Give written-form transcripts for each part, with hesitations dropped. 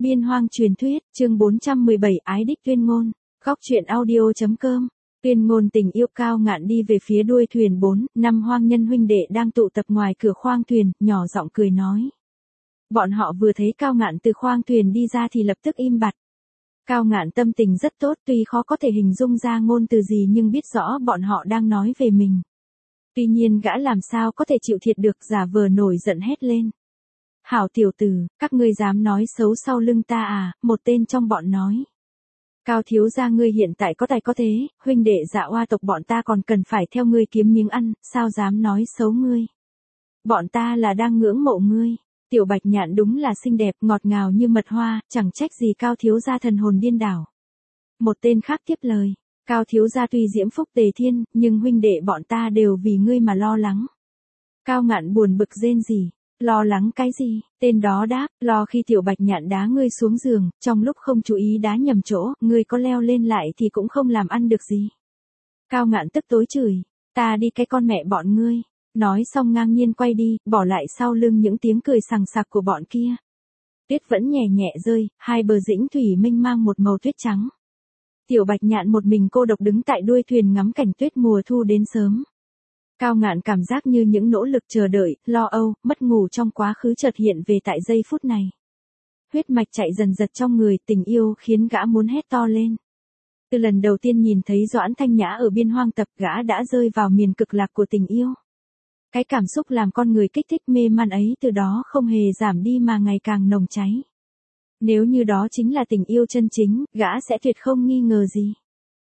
Biên Hoang truyền thuyết, chương 417 Ái đích tuyên ngôn. Góc truyện audio.com. Tuyên ngôn tình yêu. Cao Ngạn đi về phía đuôi thuyền 4-5 hoang nhân huynh đệ đang tụ tập ngoài cửa khoang thuyền, nhỏ giọng cười nói. Bọn họ vừa thấy Cao Ngạn từ khoang thuyền đi ra thì lập tức im bặt. Cao Ngạn tâm tình rất tốt, tuy khó có thể hình dung ra ngôn từ gì nhưng biết rõ bọn họ đang nói về mình. Tuy nhiên gã làm sao có thể chịu thiệt được, giả vờ nổi giận hét lên. Hảo tiểu tử, các ngươi dám nói xấu sau lưng ta à? Một tên trong bọn nói. Cao thiếu gia ngươi hiện tại có tài có thế, huynh đệ Dạ Oa tộc bọn ta còn cần phải theo ngươi kiếm miếng ăn, sao dám nói xấu ngươi? Bọn ta là đang ngưỡng mộ ngươi. Tiểu Bạch Nhạn đúng là xinh đẹp, ngọt ngào như mật hoa, chẳng trách gì Cao thiếu gia thần hồn điên đảo. Một tên khác tiếp lời. Cao thiếu gia tuy diễm phúc tề thiên, nhưng huynh đệ bọn ta đều vì ngươi mà lo lắng. Cao Ngạn buồn bực rên rỉ. Lo lắng cái gì? Tên đó đáp, lo khi Tiểu Bạch Nhạn đá ngươi xuống giường, trong lúc không chú ý đá nhầm chỗ, ngươi có leo lên lại thì cũng không làm ăn được gì. Cao Ngạn tức tối chửi, ta đi cái con mẹ bọn ngươi. Nói xong ngang nhiên quay đi, bỏ lại sau lưng những tiếng cười sằng sặc của bọn kia. Tuyết vẫn nhẹ nhẹ rơi, hai bờ dĩnh thủy mênh mang một màu tuyết trắng. Tiểu Bạch Nhạn một mình cô độc đứng tại đuôi thuyền ngắm cảnh tuyết mùa thu đến sớm. Cao Ngạn cảm giác như những nỗ lực chờ đợi, lo âu, mất ngủ trong quá khứ chợt hiện về tại giây phút này. Huyết mạch chạy dần dật trong người, tình yêu khiến gã muốn hét to lên. Từ lần đầu tiên nhìn thấy Doãn Thanh Nhã ở Biên Hoang tập, gã đã rơi vào miền cực lạc của tình yêu. Cái cảm xúc làm con người kích thích mê man ấy từ đó không hề giảm đi mà ngày càng nồng cháy. Nếu như đó chính là tình yêu chân chính, gã sẽ tuyệt không nghi ngờ gì.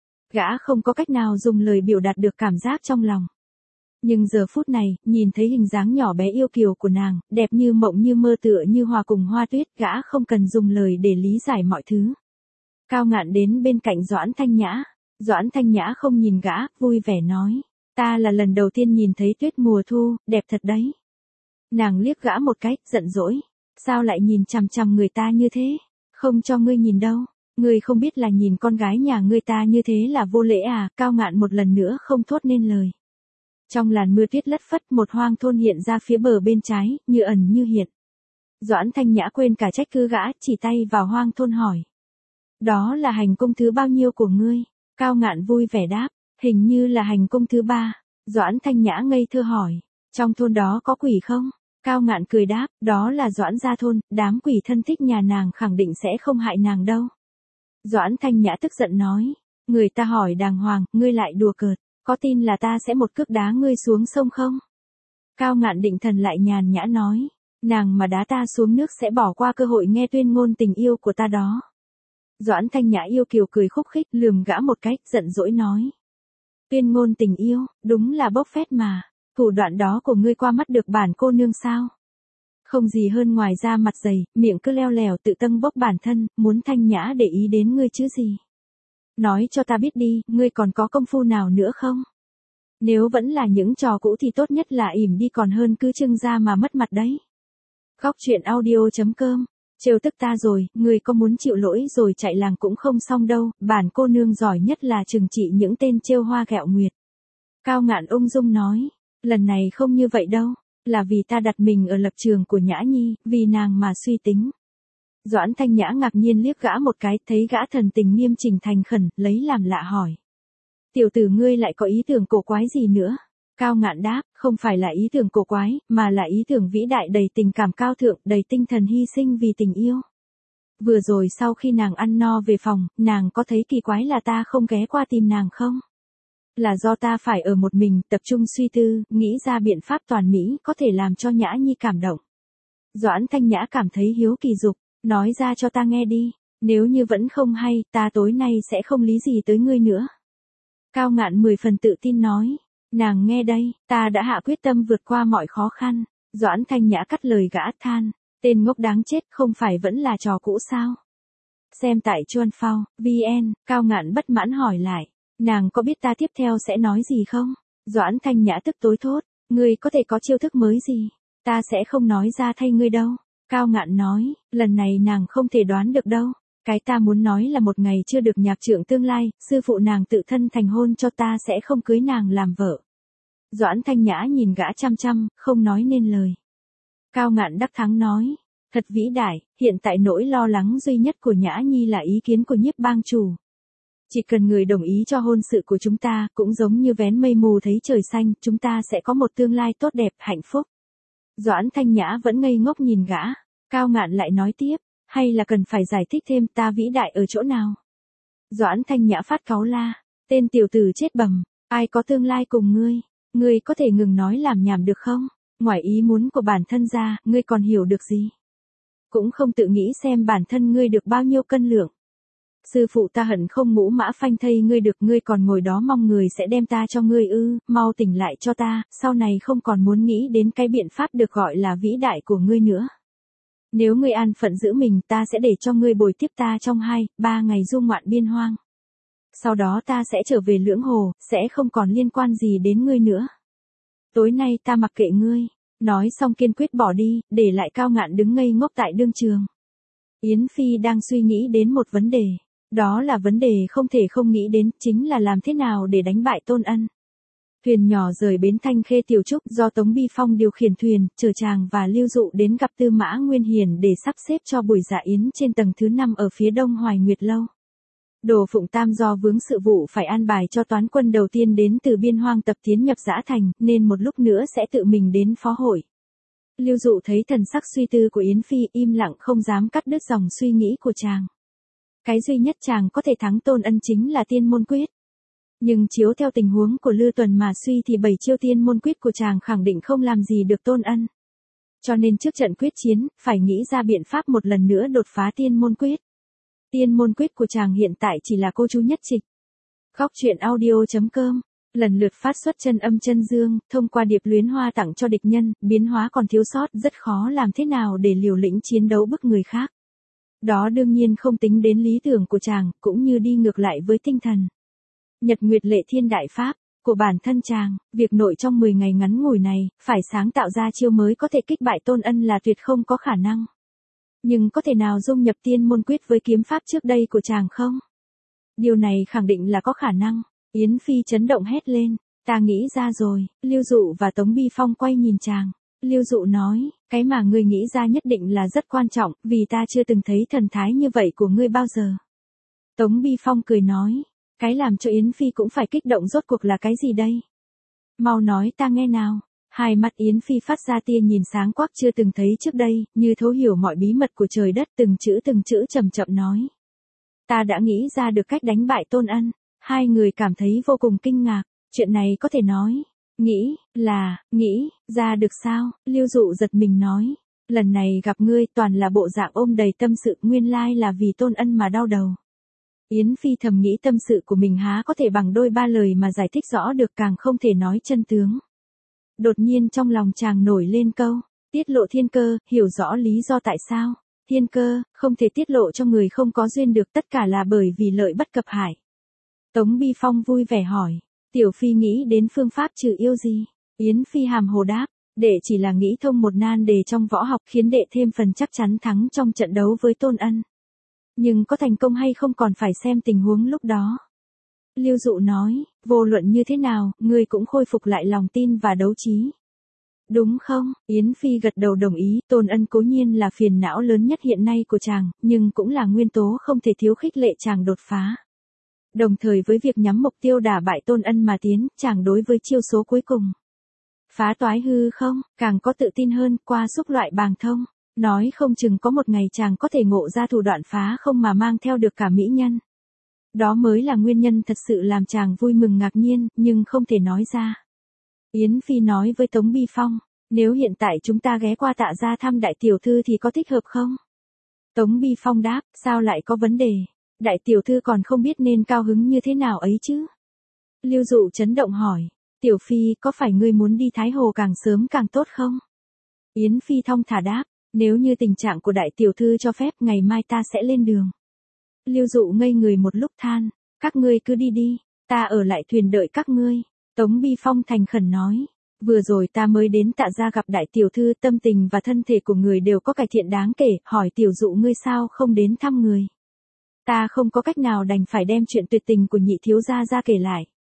Gã không có cách nào dùng lời biểu đạt được cảm giác trong lòng. Nhưng giờ phút này, nhìn thấy hình dáng nhỏ bé yêu kiều của nàng, đẹp như mộng như mơ tựa như hòa cùng hoa tuyết, gã không cần dùng lời để lý giải mọi thứ. Cao Ngạn đến bên cạnh Doãn Thanh Nhã. Doãn Thanh Nhã không nhìn gã, vui vẻ nói. Ta là lần đầu tiên nhìn thấy tuyết mùa thu, đẹp thật đấy. Nàng liếc gã một cái, giận dỗi. Sao lại nhìn chằm chằm người ta như thế? Không cho ngươi nhìn đâu. Ngươi không biết là nhìn con gái nhà ngươi ta như thế là vô lễ à? Cao Ngạn một lần nữa không thốt nên lời. Trong làn mưa tuyết lất phất, một hoang thôn hiện ra phía bờ bên trái, như ẩn như hiện. Doãn Thanh Nhã quên cả trách cứ gã, chỉ tay vào hoang thôn hỏi. Đó là hành cung thứ bao nhiêu của ngươi? Cao Ngạn vui vẻ đáp, hình như là hành cung thứ 3. Doãn Thanh Nhã ngây thơ hỏi, trong thôn đó có quỷ không? Cao Ngạn cười đáp, đó là Doãn gia thôn, đám quỷ thân thích nhà nàng khẳng định sẽ không hại nàng đâu. Doãn Thanh Nhã tức giận nói, người ta hỏi đàng hoàng, ngươi lại đùa cợt. Có tin là ta sẽ một cước đá ngươi xuống sông không? Cao Ngạn định thần lại nhàn nhã nói. Nàng mà đá ta xuống nước sẽ bỏ qua cơ hội nghe tuyên ngôn tình yêu của ta đó. Doãn Thanh Nhã yêu kiều cười khúc khích, lườm gã một cái, giận dỗi nói. Tuyên ngôn tình yêu, đúng là bốc phét mà. Thủ đoạn đó của ngươi qua mắt được bản cô nương sao? Không gì hơn ngoài ra mặt dày, miệng cứ leo lèo tự tâng bốc bản thân, muốn Thanh Nhã để ý đến ngươi chứ gì. Nói cho ta biết đi, ngươi còn có công phu nào nữa không? Nếu vẫn là những trò cũ thì tốt nhất là ỉm đi còn hơn cứ trưng ra mà mất mặt đấy. Góc truyện audio.com. Trêu tức ta rồi, ngươi có muốn chịu lỗi rồi chạy làng cũng không xong đâu, bản cô nương giỏi nhất là trừng trị những tên trêu hoa ghẹo nguyệt. Cao Ngạn ung dung nói, lần này không như vậy đâu, là vì ta đặt mình ở lập trường của Nhã Nhi, vì nàng mà suy tính. Doãn Thanh Nhã ngạc nhiên liếc gã một cái, thấy gã thần tình nghiêm chỉnh thành khẩn, lấy làm lạ hỏi. Tiểu tử ngươi lại có ý tưởng cổ quái gì nữa? Cao Ngạn đáp, không phải là ý tưởng cổ quái, mà là ý tưởng vĩ đại đầy tình cảm cao thượng, đầy tinh thần hy sinh vì tình yêu. Vừa rồi sau khi nàng ăn no về phòng, nàng có thấy kỳ quái là ta không ghé qua tìm nàng không? Là do ta phải ở một mình, tập trung suy tư, nghĩ ra biện pháp toàn mỹ, có thể làm cho Nhã Nhi cảm động. Doãn Thanh Nhã cảm thấy hiếu kỳ dục. Nói ra cho ta nghe đi, nếu như vẫn không hay, ta tối nay sẽ không lý gì tới ngươi nữa. Cao Ngạn 10 phần tự tin nói, nàng nghe đây, ta đã hạ quyết tâm vượt qua mọi khó khăn. Doãn Thanh Nhã cắt lời gã than, tên ngốc đáng chết, không phải vẫn là trò cũ sao? Xem tại Chuan Phao, VN, Cao Ngạn bất mãn hỏi lại, nàng có biết ta tiếp theo sẽ nói gì không? Doãn Thanh Nhã tức tối thốt, ngươi có thể có chiêu thức mới gì? Ta sẽ không nói ra thay ngươi đâu. Cao Ngạn nói, lần này nàng không thể đoán được đâu. Cái ta muốn nói là một ngày chưa được nhạc trưởng tương lai, sư phụ nàng tự thân thành hôn cho ta sẽ không cưới nàng làm vợ. Doãn Thanh Nhã nhìn gã chăm chăm, không nói nên lời. Cao Ngạn đắc thắng nói, Thật vĩ đại, hiện tại nỗi lo lắng duy nhất của Nhã Nhi là ý kiến của Nhiếp bang chủ. Chỉ cần người đồng ý cho hôn sự của chúng ta, cũng giống như vén mây mù thấy trời xanh, chúng ta sẽ có một tương lai tốt đẹp, hạnh phúc. Doãn Thanh Nhã vẫn ngây ngốc nhìn gã, Cao Ngạn lại nói tiếp, hay là cần phải giải thích thêm ta vĩ đại ở chỗ nào? Doãn Thanh Nhã phát cáu la, tên tiểu tử chết bầm, ai có tương lai cùng ngươi có thể ngừng nói làm nhảm được không? Ngoài ý muốn của bản thân ra, ngươi còn hiểu được gì? Cũng không tự nghĩ xem bản thân ngươi được bao nhiêu cân lượng. Sư phụ ta hận không mũ mã phanh thây ngươi được, ngươi còn ngồi đó mong người sẽ đem ta cho ngươi ư? Mau tỉnh lại cho ta, sau này không còn muốn nghĩ đến cái biện pháp được gọi là vĩ đại của ngươi nữa. Nếu ngươi an phận giữ mình, ta sẽ để cho ngươi bồi tiếp ta trong 2-3 ngày du ngoạn biên hoang. Sau đó ta sẽ trở về Lưỡng Hồ, sẽ không còn liên quan gì đến ngươi nữa. Tối nay ta mặc kệ ngươi. Nói xong kiên quyết bỏ đi, để lại Cao Ngạn đứng ngây ngốc tại đương trường. Yến Phi đang suy nghĩ đến một vấn đề. Đó là vấn đề không thể không nghĩ đến, chính là làm thế nào để đánh bại Tôn Ân. Thuyền nhỏ rời bến Thanh Khê Tiểu Trúc do Tống Bi Phong điều khiển thuyền, chở chàng và Lưu Dụ đến gặp Tư Mã Nguyên Hiển để sắp xếp cho buổi dạ yến trên tầng thứ 5 ở phía đông Hoài Nguyệt Lâu. Đồ Phụng Tam do vướng sự vụ phải an bài cho toán quân đầu tiên đến từ biên hoang tập tiến nhập Dã Thành, nên một lúc nữa sẽ tự mình đến phó hội. Lưu Dụ thấy thần sắc suy tư của Yến Phi, im lặng không dám cắt đứt dòng suy nghĩ của chàng. Cái duy nhất chàng có thể thắng Tôn Ân chính là tiên môn quyết. Nhưng chiếu theo tình huống của Lư Tuần mà suy thì 7 chiêu tiên môn quyết của chàng khẳng định không làm gì được Tôn Ân. Cho nên trước trận quyết chiến, phải nghĩ ra biện pháp một lần nữa đột phá tiên môn quyết. Tiên môn quyết của chàng hiện tại chỉ là cô chú nhất trịch. Góc truyện audio.com lần lượt phát xuất chân âm chân dương, thông qua điệp luyến hoa tặng cho địch nhân, biến hóa còn thiếu sót, rất khó làm thế nào để liều lĩnh chiến đấu bức người khác. Đó đương nhiên không tính đến lý tưởng của chàng, cũng như đi ngược lại với tinh thần Nhật Nguyệt Lệ Thiên Đại Pháp của bản thân chàng, việc nội trong 10 ngày ngắn ngủi này, phải sáng tạo ra chiêu mới có thể kích bại Tôn Ân là tuyệt không có khả năng. Nhưng có thể nào dung nhập tiên môn quyết với kiếm pháp trước đây của chàng không? Điều này khẳng định là có khả năng. Yến Phi chấn động hét lên, ta nghĩ ra rồi. Lưu Dụ và Tống Bi Phong quay nhìn chàng. Lưu Dụ nói, cái mà ngươi nghĩ ra nhất định là rất quan trọng, vì ta chưa từng thấy thần thái như vậy của ngươi bao giờ. Tống Bi Phong cười nói, cái làm cho Yến Phi cũng phải kích động rốt cuộc là cái gì đây? Mau nói ta nghe nào. Hai mắt Yến Phi phát ra tia nhìn sáng quắc chưa từng thấy trước đây, như thấu hiểu mọi bí mật của trời đất, từng chữ chậm chậm nói. Ta đã nghĩ ra được cách đánh bại Tôn Ân. Hai người cảm thấy vô cùng kinh ngạc, chuyện này có thể nói. Nghĩ ra được sao? Lưu Dụ giật mình nói. Lần này gặp ngươi toàn là bộ dạng ôm đầy tâm sự, nguyên lai là vì Tôn Ân mà đau đầu. Yến Phi thầm nghĩ tâm sự của mình há có thể bằng đôi ba lời mà giải thích rõ được, càng không thể nói chân tướng. Đột nhiên trong lòng chàng nổi lên câu, tiết lộ thiên cơ, hiểu rõ lý do tại sao. Thiên cơ, không thể tiết lộ cho người không có duyên được, tất cả là bởi vì lợi bất cập hại. Tống Bi Phong vui vẻ hỏi, Tiểu Phi nghĩ đến phương pháp trừ yêu gì? Yến Phi hàm hồ đáp, đệ chỉ là nghĩ thông một nan đề trong võ học, khiến đệ thêm phần chắc chắn thắng trong trận đấu với Tôn Ân. Nhưng có thành công hay không còn phải xem tình huống lúc đó. Lưu Dụ nói, vô luận như thế nào, ngươi cũng khôi phục lại lòng tin và đấu trí. Đúng không? Yến Phi gật đầu đồng ý, Tôn Ân cố nhiên là phiền não lớn nhất hiện nay của chàng, nhưng cũng là nguyên tố không thể thiếu khích lệ chàng đột phá. Đồng thời với việc nhắm mục tiêu đả bại Tôn Ân mà tiến, chàng đối với chiêu số cuối cùng. Phá toái hư không, càng có tự tin hơn, qua xúc loại bàng thông. Nói không chừng có một ngày chàng có thể ngộ ra thủ đoạn phá không mà mang theo được cả mỹ nhân. Đó mới là nguyên nhân thật sự làm chàng vui mừng ngạc nhiên, nhưng không thể nói ra. Yến Phi nói với Tống Bi Phong, nếu hiện tại chúng ta ghé qua Tạ gia thăm đại tiểu thư thì có thích hợp không? Tống Bi Phong đáp, sao lại có vấn đề? Đại tiểu thư còn không biết nên cao hứng như thế nào ấy chứ? Lưu Dụ chấn động hỏi, Tiểu Phi có phải ngươi muốn đi Thái Hồ càng sớm càng tốt không? Yến Phi thong thả đáp, nếu như tình trạng của đại tiểu thư cho phép, ngày mai ta sẽ lên đường. Lưu Dụ ngây người một lúc than, các ngươi cứ đi đi, ta ở lại thuyền đợi các ngươi. Tống Bi Phong thành khẩn nói, vừa rồi ta mới đến Tạ gia gặp đại tiểu thư, tâm tình và thân thể của người đều có cải thiện đáng kể, hỏi tiểu Dụ ngươi sao không đến thăm người. Ta không có cách nào đành phải đem chuyện tuyệt tình của nhị thiếu gia ra kể lại.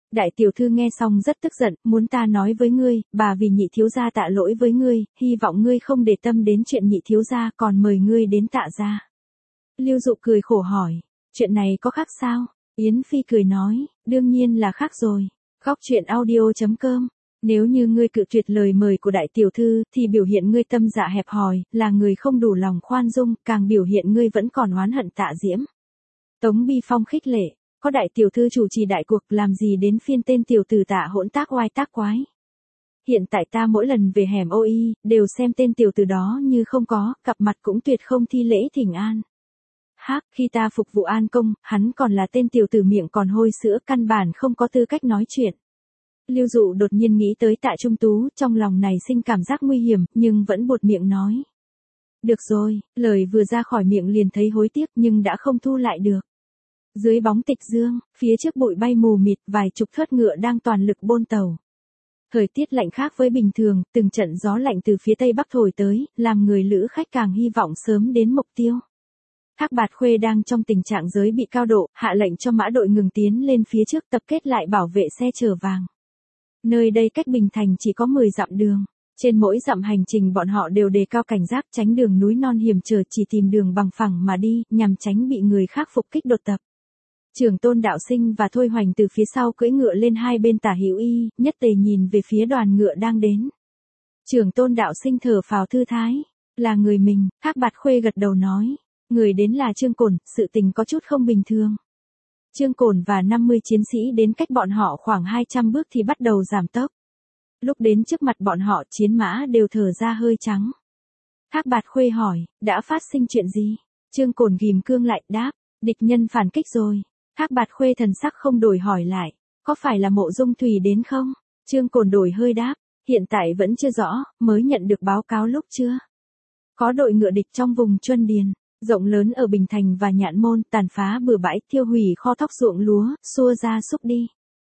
Đại tiểu thư nghe xong rất tức giận, muốn ta nói với ngươi, bà vì nhị thiếu gia tạ lỗi với ngươi, hy vọng ngươi không để tâm đến chuyện nhị thiếu gia, còn mời ngươi đến tạ gia. Lưu Dụ cười khổ hỏi, chuyện này có khác sao? Yến Phi cười nói, đương nhiên là khác rồi. Góc truyện audio.com. Nếu như ngươi cự tuyệt lời mời của đại tiểu thư, thì biểu hiện ngươi tâm dạ hẹp hòi, là người không đủ lòng khoan dung, càng biểu hiện ngươi vẫn còn oán hận Tạ Diễm. Tống Bi Phong khích lệ, có đại tiểu thư chủ trì đại cuộc, làm gì đến phiên tên tiểu tử Tạ hỗn tác oai tác quái. Hiện tại ta mỗi lần về hẻm OI, đều xem tên tiểu tử đó như không có, cặp mặt cũng tuyệt không thi lễ thỉnh an. Khi ta phục vụ An Công, hắn còn là tên tiểu tử miệng còn hôi sữa, căn bản không có tư cách nói chuyện. Lưu Dụ đột nhiên nghĩ tới Tạ Trung Tú, trong lòng này sinh cảm giác nguy hiểm, nhưng vẫn buột miệng nói. Được rồi, lời vừa ra khỏi miệng liền thấy hối tiếc nhưng đã không thu lại được. Dưới bóng tịch dương, phía trước bụi bay mù mịt, vài chục thớt ngựa đang toàn lực bôn tàu. Thời tiết lạnh khác với bình thường, từng trận gió lạnh từ phía tây bắc thổi tới, làm người lữ khách càng hy vọng sớm đến mục tiêu. Thác Bạt Khuê đang trong tình trạng giới bị cao độ, hạ lệnh cho mã đội ngừng tiến lên phía trước tập kết lại bảo vệ xe chở vàng. Nơi đây cách Bình Thành chỉ có 10 dặm đường. Trên mỗi dặm hành trình bọn họ đều đề cao cảnh giác, tránh đường núi non hiểm trở, chỉ tìm đường bằng phẳng mà đi, nhằm tránh bị người khác phục kích đột tập. Trưởng Tôn Đạo Sinh và Thôi Hoành từ phía sau cưỡi ngựa lên hai bên tả hữu y, nhất tề nhìn về phía đoàn ngựa đang đến. Trưởng Tôn Đạo Sinh thở phào thư thái, là người mình. Thác Bạt Khuê gật đầu nói, người đến là Trương Cổn, sự tình có chút không bình thường. Trương Cổn và 50 chiến sĩ đến cách bọn họ khoảng 200 bước thì bắt đầu giảm tốc. Lúc đến trước mặt bọn họ, chiến mã đều thở ra hơi trắng. Thác Bạt Khuê hỏi, đã phát sinh chuyện gì? Trương Cổn ghim cương lại, đáp, địch nhân phản kích rồi. Thác Bạt Khuê thần sắc không đổi hỏi lại, có phải là Mộ Dung Thùy đến không? Trương Cổn đổi hơi đáp, hiện tại vẫn chưa rõ, mới nhận được báo cáo lúc trưa. Có đội ngựa địch trong vùng Chuân Điền, rộng lớn ở Bình Thành và Nhạn Môn, tàn phá bừa bãi, thiêu hủy kho thóc ruộng lúa, xua ra xúc đi.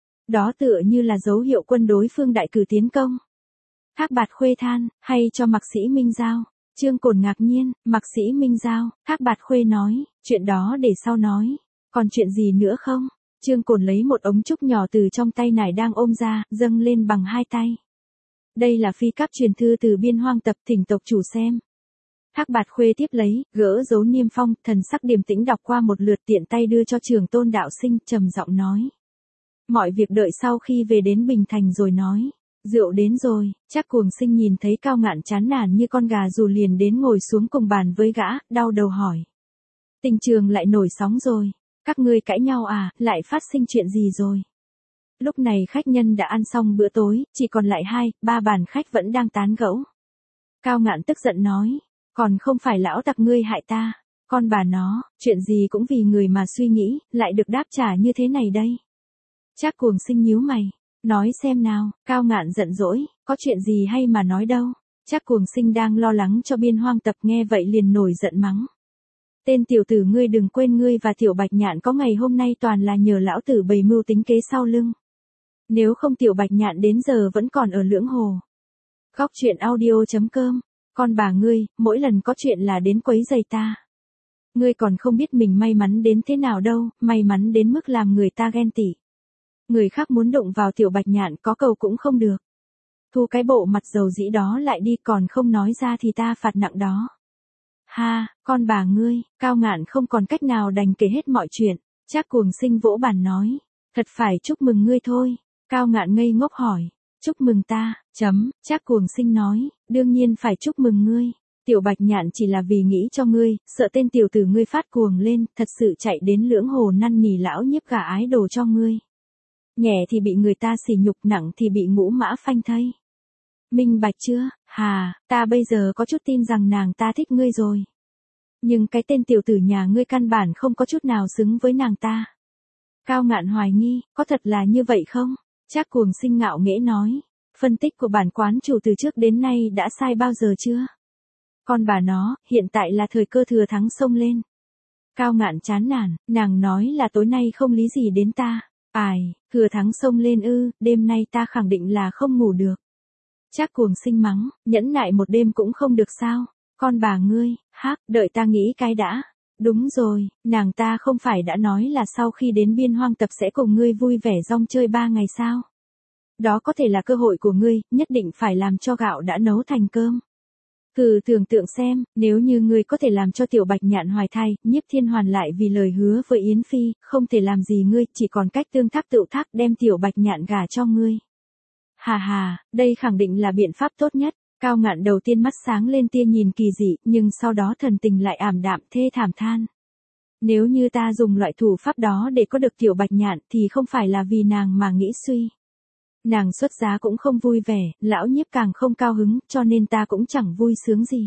Đó tựa như là dấu hiệu quân đối phương đại cử tiến công. Thác Bạt Khuê than, hay cho Mạc Sĩ Minh giao. Trương Cổn ngạc nhiên, Mạc Sĩ Minh giao. Thác Bạt Khuê nói, chuyện đó để sau nói. Còn chuyện gì nữa không? Trương Cổn lấy một ống trúc nhỏ từ trong tay nải đang ôm ra, dâng lên bằng hai tay. Đây là phi cấp truyền thư từ Biên Hoang tập, thỉnh tộc chủ xem. Thác Bạt Khuê tiếp lấy, gỡ dấu niêm phong, thần sắc điềm tĩnh đọc qua một lượt, tiện tay đưa cho Trưởng Tôn Đạo Sinh, trầm giọng nói. Mọi việc đợi sau khi về đến Bình Thành rồi nói. Rượu đến rồi. Trác Cuồng Sinh nhìn thấy Cao Ngạn chán nản như con gà rù liền đến ngồi xuống cùng bàn với gã, đau đầu hỏi. Tình trường lại nổi sóng rồi. Các ngươi cãi nhau à, lại phát sinh chuyện gì rồi? Lúc này khách nhân đã ăn xong bữa tối, chỉ còn lại 2-3 bàn khách vẫn đang tán gẫu. Cao Ngạn tức giận nói. Còn không phải lão tặc ngươi hại ta. Con bà nó, chuyện gì cũng vì người mà suy nghĩ, lại được đáp trả như thế này đây. Trác Cuồng Sinh nhíu mày. Nói xem nào. Cao Ngạn giận dỗi, có chuyện gì hay mà nói đâu. Trác Cuồng Sinh đang lo lắng cho Biên Hoang tập nghe vậy liền nổi giận mắng. Tên tiểu tử ngươi đừng quên ngươi và Tiểu Bạch Nhạn có ngày hôm nay toàn là nhờ lão tử bày mưu tính kế sau lưng. Nếu không Tiểu Bạch Nhạn đến giờ vẫn còn ở Lưỡng Hồ. Góc truyện audio.com. Con bà ngươi, mỗi lần có chuyện là đến quấy rầy ta. Ngươi còn không biết mình may mắn đến thế nào đâu, may mắn đến mức làm người ta ghen tị. Người khác muốn đụng vào Tiểu Bạch Nhạn có cầu cũng không được. Thu cái bộ mặt dầu dĩ đó lại đi, còn không nói ra thì ta phạt nặng đó. Ha, con bà ngươi. Cao Ngạn không còn cách nào đành kể hết mọi chuyện. Trác Cuồng Sinh vỗ bàn nói. Thật phải chúc mừng ngươi thôi. Cao Ngạn ngây ngốc hỏi. Chúc mừng ta, Trác Cuồng Sinh nói. Đương nhiên phải chúc mừng ngươi. Tiểu Bạch Nhạn chỉ là vì nghĩ cho ngươi, sợ tên tiểu tử ngươi phát cuồng lên, thật sự chạy đến Lưỡng Hồ năn nỉ lão nhiếp gả ái đồ cho ngươi. Nhẹ thì bị người ta sỉ nhục, nặng thì bị ngũ mã phanh thây. Minh bạch chưa? Hà, ta bây giờ có chút tin rằng nàng ta thích ngươi rồi. Nhưng cái tên tiểu tử nhà ngươi căn bản không có chút nào xứng với nàng ta. Cao Ngạn hoài nghi, có thật là như vậy không? Trác Cuồng Sinh ngạo nghễ nói. Phân tích của bản quán chủ từ trước đến nay đã sai bao giờ chưa? Con bà nó, hiện tại là thời cơ thừa thắng xông lên. Cao Ngạn chán nản, nàng nói là tối nay không lý gì đến ta. Ai, thừa thắng xông lên ư, đêm nay ta khẳng định là không ngủ được. Trác Cuồng Sinh mắng, nhẫn nại một đêm cũng không được sao? Con bà ngươi, đợi ta nghĩ cái đã. Đúng rồi, nàng ta không phải đã nói là sau khi đến biên hoang tập sẽ cùng ngươi vui vẻ rong chơi 3 ngày sao? Đó có thể là cơ hội của ngươi, nhất định phải làm cho gạo đã nấu thành cơm. Thử tưởng tượng xem, nếu như ngươi có thể làm cho tiểu bạch nhạn hoài thai, Nhiếp Thiên Hoàn lại vì lời hứa với Yến Phi, không thể làm gì ngươi, chỉ còn cách tương thác tự thác đem tiểu bạch nhạn gả cho ngươi. Hà hà, đây khẳng định là biện pháp tốt nhất. Cao Ngạn đầu tiên mắt sáng lên tia nhìn kỳ dị, nhưng sau đó thần tình lại ảm đạm thê thảm than. Nếu như ta dùng loại thủ pháp đó để có được tiểu bạch nhạn thì không phải là vì nàng mà nghĩ suy. Nàng xuất giá cũng không vui vẻ, lão Nhiếp càng không cao hứng, cho nên ta cũng chẳng vui sướng gì.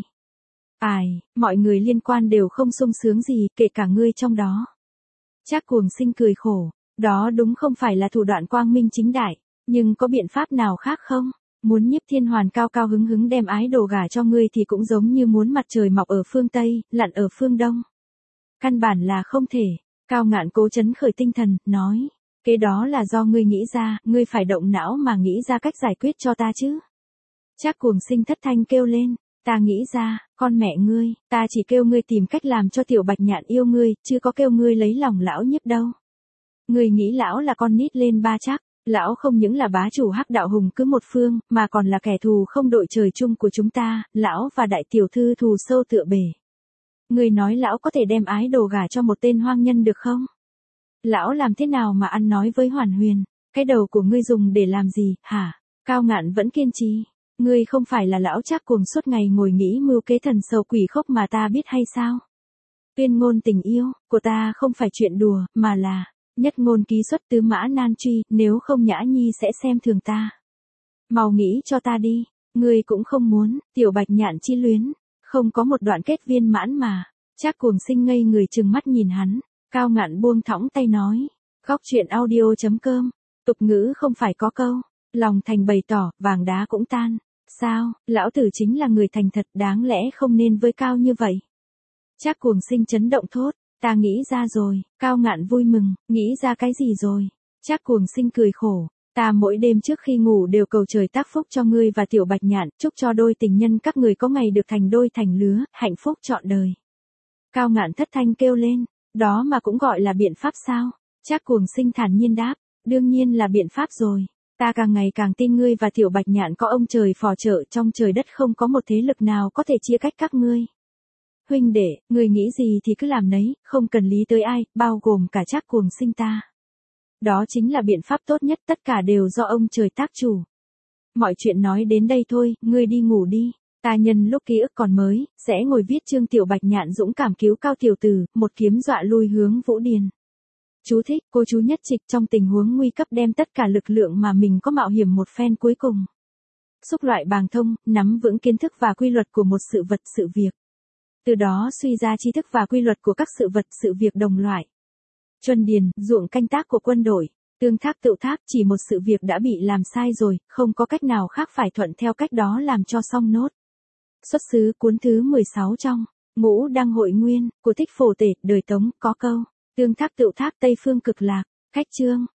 Ai, mọi người liên quan đều không sung sướng gì, kể cả ngươi trong đó. Trác Cuồng Sinh cười khổ, đó đúng không phải là thủ đoạn quang minh chính đại, nhưng có biện pháp nào khác không? Muốn Nhiếp Thiên Hoàn cao cao hứng hứng đem ái đồ gả cho ngươi thì cũng giống như muốn mặt trời mọc ở phương Tây, lặn ở phương Đông. Căn bản là không thể. Cao Ngạn cố trấn khởi tinh thần, nói. Cái đó là do ngươi nghĩ ra, ngươi phải động não mà nghĩ ra cách giải quyết cho ta chứ. Trác Cuồng Sinh thất thanh kêu lên. Ta nghĩ ra, con mẹ ngươi, ta chỉ kêu ngươi tìm cách làm cho tiểu bạch nhạn yêu ngươi, chứ có kêu ngươi lấy lòng lão Nhiếp đâu. Ngươi nghĩ lão là con nít lên ba chắc. Lão không những là bá chủ hắc đạo hùng cứ một phương, mà còn là kẻ thù không đội trời chung của chúng ta, lão và đại tiểu thư thù sâu tựa bể. Người nói lão có thể đem ái đồ gả cho một tên hoang nhân được không? Lão làm thế nào mà ăn nói với Hoàn Huyền? Cái đầu của ngươi dùng để làm gì, hả? Cao Ngạn vẫn kiên trì. Ngươi không phải là lão Trác Cuồng suốt ngày ngồi nghĩ mưu kế thần sầu quỷ khốc mà ta biết hay sao? Tuyên ngôn tình yêu của ta không phải chuyện đùa, mà là nhất ngôn ký xuất tứ mã nan truy, nếu không Nhã Nhi sẽ xem thường ta. Mau nghĩ cho ta đi, ngươi cũng không muốn, tiểu bạch nhạn chi luyến, không có một đoạn kết viên mãn mà. Trác Cuồng Sinh ngây người trừng mắt nhìn hắn, Cao Ngạn buông thõng tay nói, góc chuyện audio.com, tục ngữ không phải có câu, lòng thành bày tỏ, vàng đá cũng tan. Sao, lão tử chính là người thành thật, đáng lẽ không nên với Cao như vậy. Trác Cuồng Sinh chấn động thốt. Ta nghĩ ra rồi, Cao Ngạn vui mừng, nghĩ ra cái gì rồi? Trác Cuồng Sinh cười khổ, ta mỗi đêm trước khi ngủ đều cầu trời tác phúc cho ngươi và tiểu bạch nhạn, chúc cho đôi tình nhân các người có ngày được thành đôi thành lứa, hạnh phúc trọn đời. Cao Ngạn thất thanh kêu lên, đó mà cũng gọi là biện pháp sao? Trác Cuồng Sinh thản nhiên đáp, đương nhiên là biện pháp rồi. Ta càng ngày càng tin ngươi và tiểu bạch nhạn có ông trời phò trợ, trong trời đất không có một thế lực nào có thể chia cách các ngươi. Huynh đệ, người nghĩ gì thì cứ làm nấy, không cần lý tới ai, bao gồm cả Trác Cuồng Sinh ta. Đó chính là biện pháp tốt nhất, tất cả đều do ông trời tác chủ. Mọi chuyện nói đến đây thôi, ngươi đi ngủ đi. Ta nhân lúc ký ức còn mới, sẽ ngồi viết chương tiểu bạch nhạn dũng cảm cứu Cao tiểu tử, một kiếm dọa lui hướng Vũ Điền. Chú thích, cô chú nhất trịch trong tình huống nguy cấp đem tất cả lực lượng mà mình có mạo hiểm một phen cuối cùng. Xúc loại bàng thông, nắm vững kiến thức và quy luật của một sự vật sự việc. Từ đó suy ra tri thức và quy luật của các sự vật sự việc đồng loại. Chuân điền, ruộng canh tác của quân đội, tương thác tự thác, chỉ một sự việc đã bị làm sai rồi, không có cách nào khác phải thuận theo cách đó làm cho xong nốt. Xuất xứ cuốn thứ 16 trong Ngũ Đăng Hội Nguyên của Thích Phổ Tể đời Tống có câu, tương thác tự thác Tây Phương Cực Lạc, khách chương.